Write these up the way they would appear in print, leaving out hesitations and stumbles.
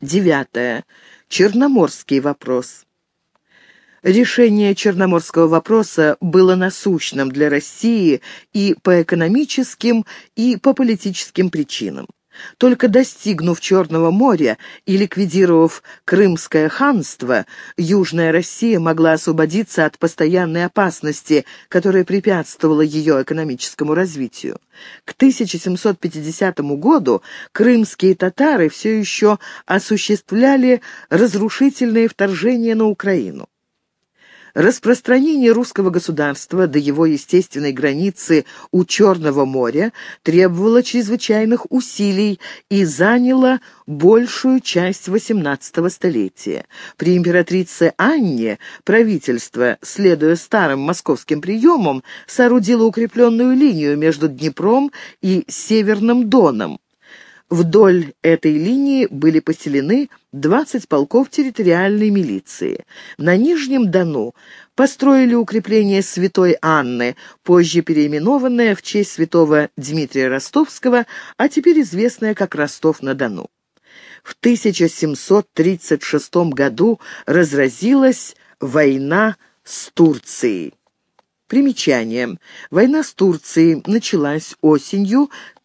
Девятое. Черноморский вопрос. Решение Черноморского вопроса было насущным для России и по экономическим, и по политическим причинам. Только достигнув Черного моря и ликвидировав Крымское ханство, Южная Россия могла освободиться от постоянной опасности, которая препятствовала ее экономическому развитию. К 1750 году крымские татары все еще осуществляли разрушительные вторжения на Украину. Распространение русского государства до его естественной границы у Черного моря требовало чрезвычайных усилий и заняло большую часть XVIII столетия. При императрице Анне правительство, следуя старым московским приемам, соорудило укрепленную линию между Днепром и Северным Доном. Вдоль этой линии были поселены 20 полков территориальной милиции. На Нижнем Дону построили укрепление Святой Анны, позже переименованное в честь святого Дмитрия Ростовского, а теперь известное как Ростов-на-Дону. В 1736 году разразилась война с Турцией. Примечание. Война с Турцией началась осенью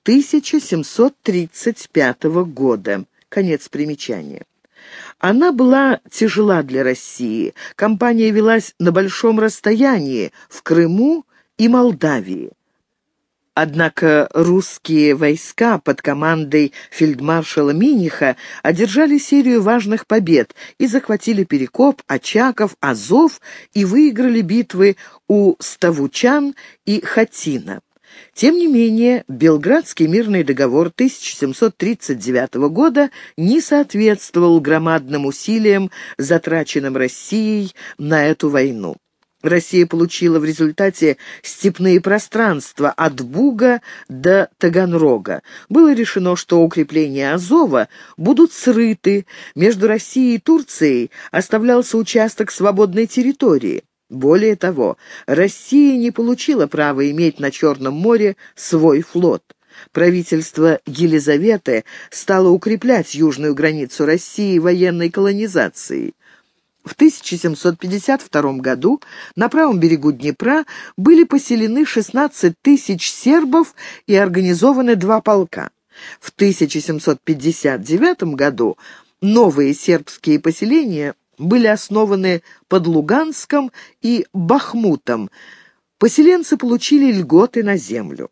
1735 года. Конец примечания. Она была тяжела для России. Кампания велась на большом расстоянии в Крыму и Молдавии. Однако русские войска под командой фельдмаршала Миниха одержали серию важных побед и захватили Перекоп, Очаков, Азов и выиграли битвы у Ставучан и Хатина. Тем не менее, Белградский мирный договор 1739 года не соответствовал громадным усилиям, затраченным Россией на эту войну. Россия получила в результате степные пространства от Буга до Таганрога. Было решено, что укрепления Азова будут срыты. Между Россией и Турцией оставлялся участок свободной территории. Более того, Россия не получила права иметь на Черном море свой флот. Правительство Елизаветы стало укреплять южную границу России военной колонизацией. В 1752 году на правом берегу Днепра были поселены 16 тысяч сербов и организованы 2 полка. В 1759 году новые сербские поселения были основаны под Луганском и Бахмутом. Поселенцы получили льготы на землю.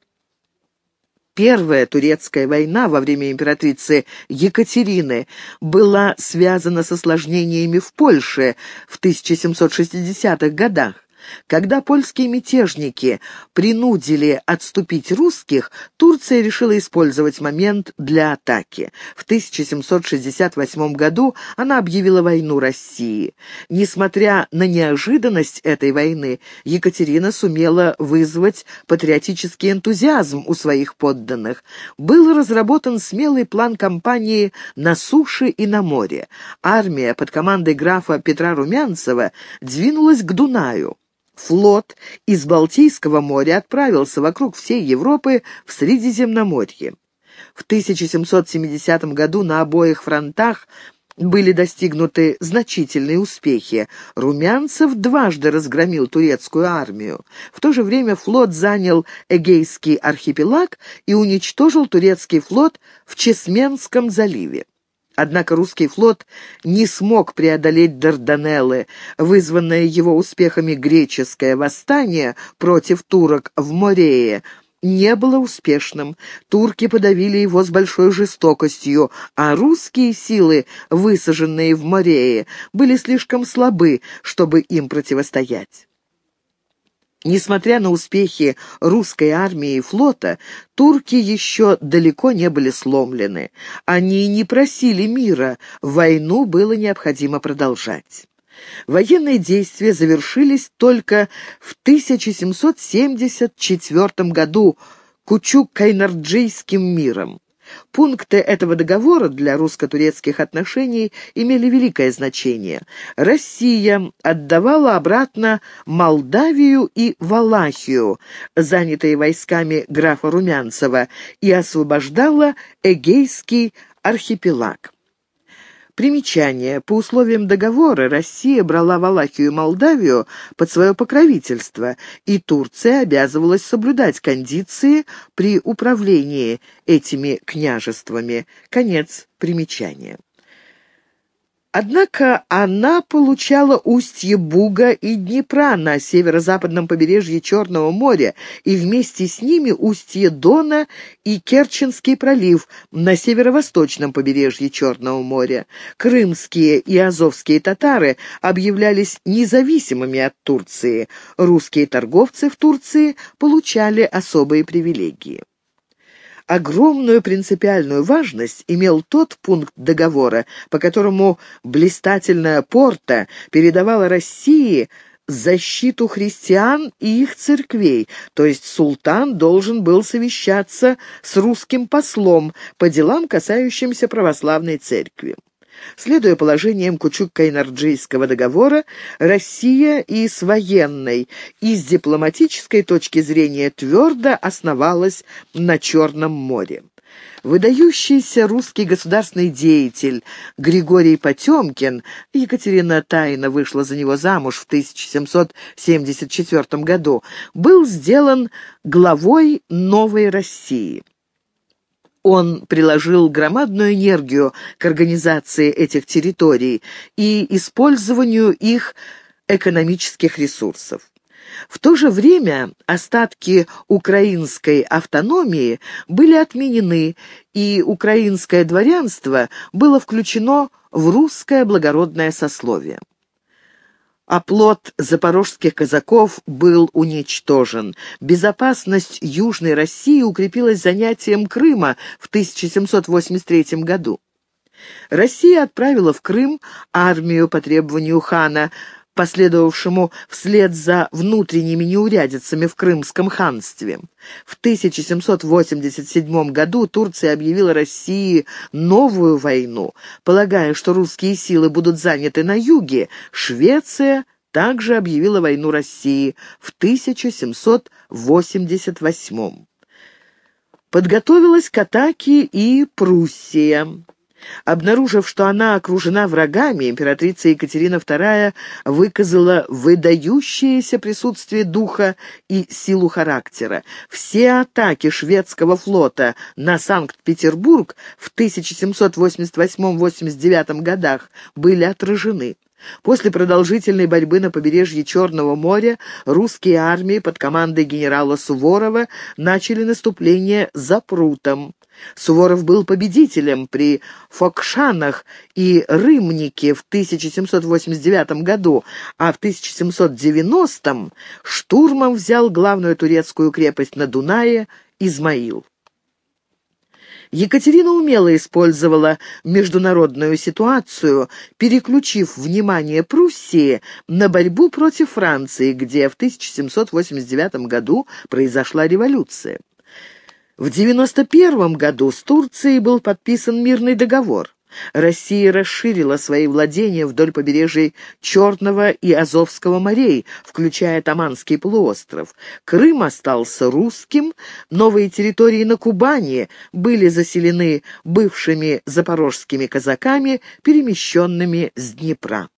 Первая турецкая война во время императрицы Екатерины была связана с осложнениями в Польше в 1760-х годах. Когда польские мятежники принудили отступить русских, Турция решила использовать момент для атаки. В 1768 году она объявила войну России. Несмотря на неожиданность этой войны, Екатерина сумела вызвать патриотический энтузиазм у своих подданных. Был разработан смелый план кампании на суше и на море. Армия под командой графа Петра Румянцева двинулась к Дунаю. Флот из Балтийского моря отправился вокруг всей Европы в Средиземноморье. В 1770 году на обоих фронтах были достигнуты значительные успехи. Румянцев дважды разгромил турецкую армию. В то же время флот занял Эгейский архипелаг и уничтожил турецкий флот в Чесменском заливе. Однако русский флот не смог преодолеть Дарданеллы. Вызванное его успехами греческое восстание против турок в Морее не было успешным. Турки подавили его с большой жестокостью, а русские силы, высаженные в Морее, были слишком слабы, чтобы им противостоять. Несмотря на успехи русской армии и флота, турки еще далеко не были сломлены. Они не просили мира, войну было необходимо продолжать. Военные действия завершились только в 1774 году Кучук-Кайнарджийским миром. Пункты этого договора для русско-турецких отношений имели великое значение. Россия отдавала обратно Молдавию и Валахию, занятые войсками графа Румянцева, и освобождала Эгейский архипелаг. Примечание. По условиям договора Россия брала Валахию и Молдавию под свое покровительство, и Турция обязывалась соблюдать кондиции при управлении этими княжествами. Конец примечания. Однако она получала устье Буга и Днепра на северо-западном побережье Черного моря и вместе с ними устье Дона и Керченский пролив на северо-восточном побережье Черного моря. Крымские и азовские татары объявлялись независимыми от Турции. Русские торговцы в Турции получали особые привилегии. Огромную принципиальную важность имел тот пункт договора, по которому блистательная Порта передавала России защиту христиан и их церквей, то есть султан должен был совещаться с русским послом по делам, касающимся православной церкви. Следуя положениям Кучук-Кайнарджийского договора, Россия и с военной, и с дипломатической точки зрения твердо основалась на Черном море. Выдающийся русский государственный деятель Григорий Потемкин, Екатерина тайно вышла за него замуж в 1774 году, был сделан главой новой России. Он приложил громадную энергию к организации этих территорий и использованию их экономических ресурсов. В то же время остатки украинской автономии были отменены, и украинское дворянство было включено в русское благородное сословие. Оплот запорожских казаков был уничтожен. Безопасность Южной России укрепилась занятием Крыма в 1783 году. Россия отправила в Крым армию по требованию хана, последовавшему вслед за внутренними неурядицами в Крымском ханстве. В 1787 году Турция объявила России новую войну. Полагая, что русские силы будут заняты на юге, Швеция также объявила войну России в 1788. Подготовилась к атаке и Пруссия. Обнаружив, что она окружена врагами, императрица Екатерина II выказала выдающееся присутствие духа и силу характера. Все атаки шведского флота на Санкт-Петербург в 1788-89 годах были отражены. После продолжительной борьбы на побережье Черного моря русские армии под командой генерала Суворова начали наступление за Прутом. Суворов был победителем при Фокшанах и Рымнике в 1789 году, а в 1790 штурмом взял главную турецкую крепость на Дунае Измаил. Екатерина умело использовала международную ситуацию, переключив внимание Пруссии на борьбу против Франции, где в 1789 году произошла революция. В 1991 году с Турцией был подписан мирный договор. Россия расширила свои владения вдоль побережий Черного и Азовского морей, включая Таманский полуостров. Крым остался русским, новые территории на Кубани были заселены бывшими запорожскими казаками, перемещенными с Днепра.